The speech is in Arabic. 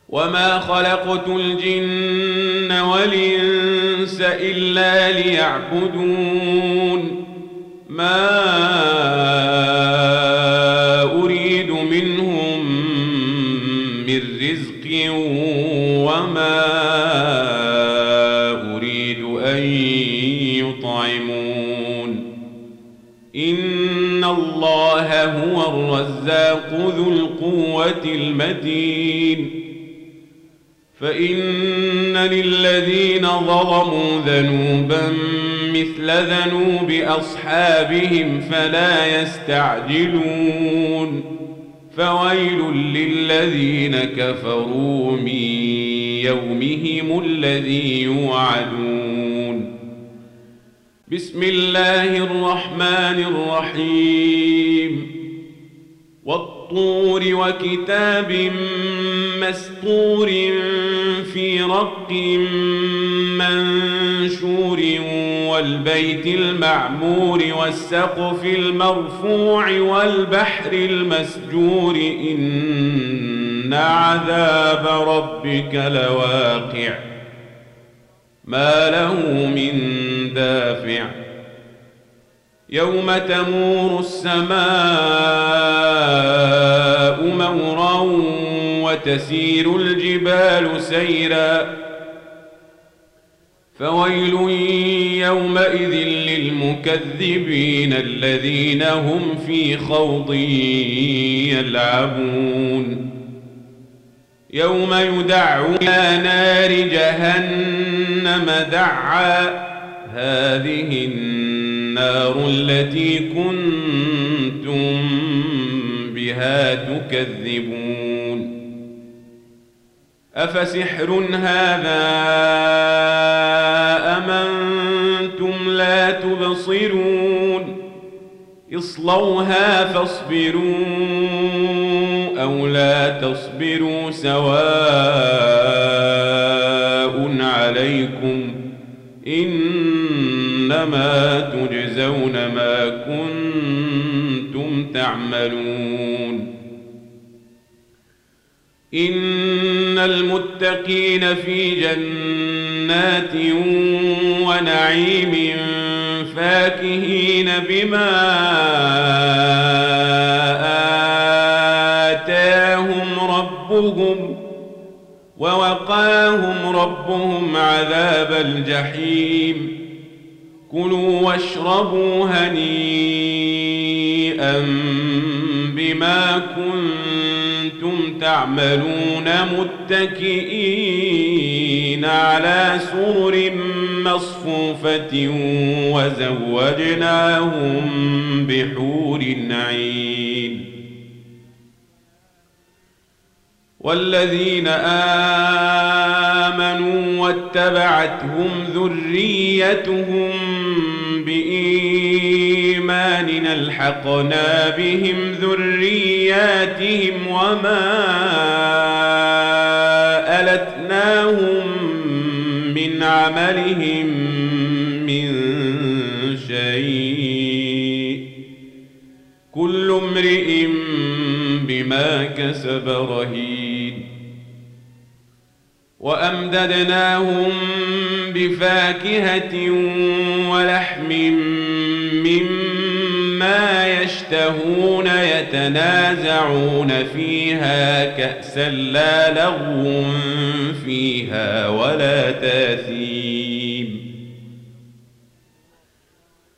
وما خلقت الجن والإنس إلا ليعبدون ما أريد منهم من رزق وما أريد أن يطعمون إن الله هو الرزاق ذو القوة المتين فإن للذين ظلموا ذنوبا مثل ذنوب أصحابهم فلا يستعجلون فويل للذين كفروا من يومهم الذي يوعدون بسم الله الرحمن الرحيم والطور وكتاب مسطور في رق منشور والبيت المعمور والسقف المرفوع والبحر المسجور إن عذاب ربك لواقع ما له من دافع يوم تمور السماء مورا وتسير الجبال سيرا فويل يومئذ للمكذبين الذين هم في خوض يلعبون يوم يدعون إلى نار جهنم دعا هذه النار التي كنتم بها تكذبون أفسحر هذا أم أنتم لا تبصرون اصلوها فاصبروا أو لا تصبروا سواء عليكم إنما تجزون ما كنتم تعملون إن المتقين في جنات ونعيم فاكهين بما آتاهم ربهم ووقاهم ربهم عذاب الجحيم كلوا واشربوا هنيئا بما كنتم تعملون متكئين على سرر مصفوفة وزوجناهم بحور عين والذين آمنوا واتبعتهم ذريتهم بإيمان ألحقنا بهم ذرياتهم وما ألتناهم من عملهم من شيء كل امرئ بما كسب رهين وأمددناهم بفاكهة ولحم مما يشتهون يتنازعون فيها كأسا لا لغو فيها ولا تاثيم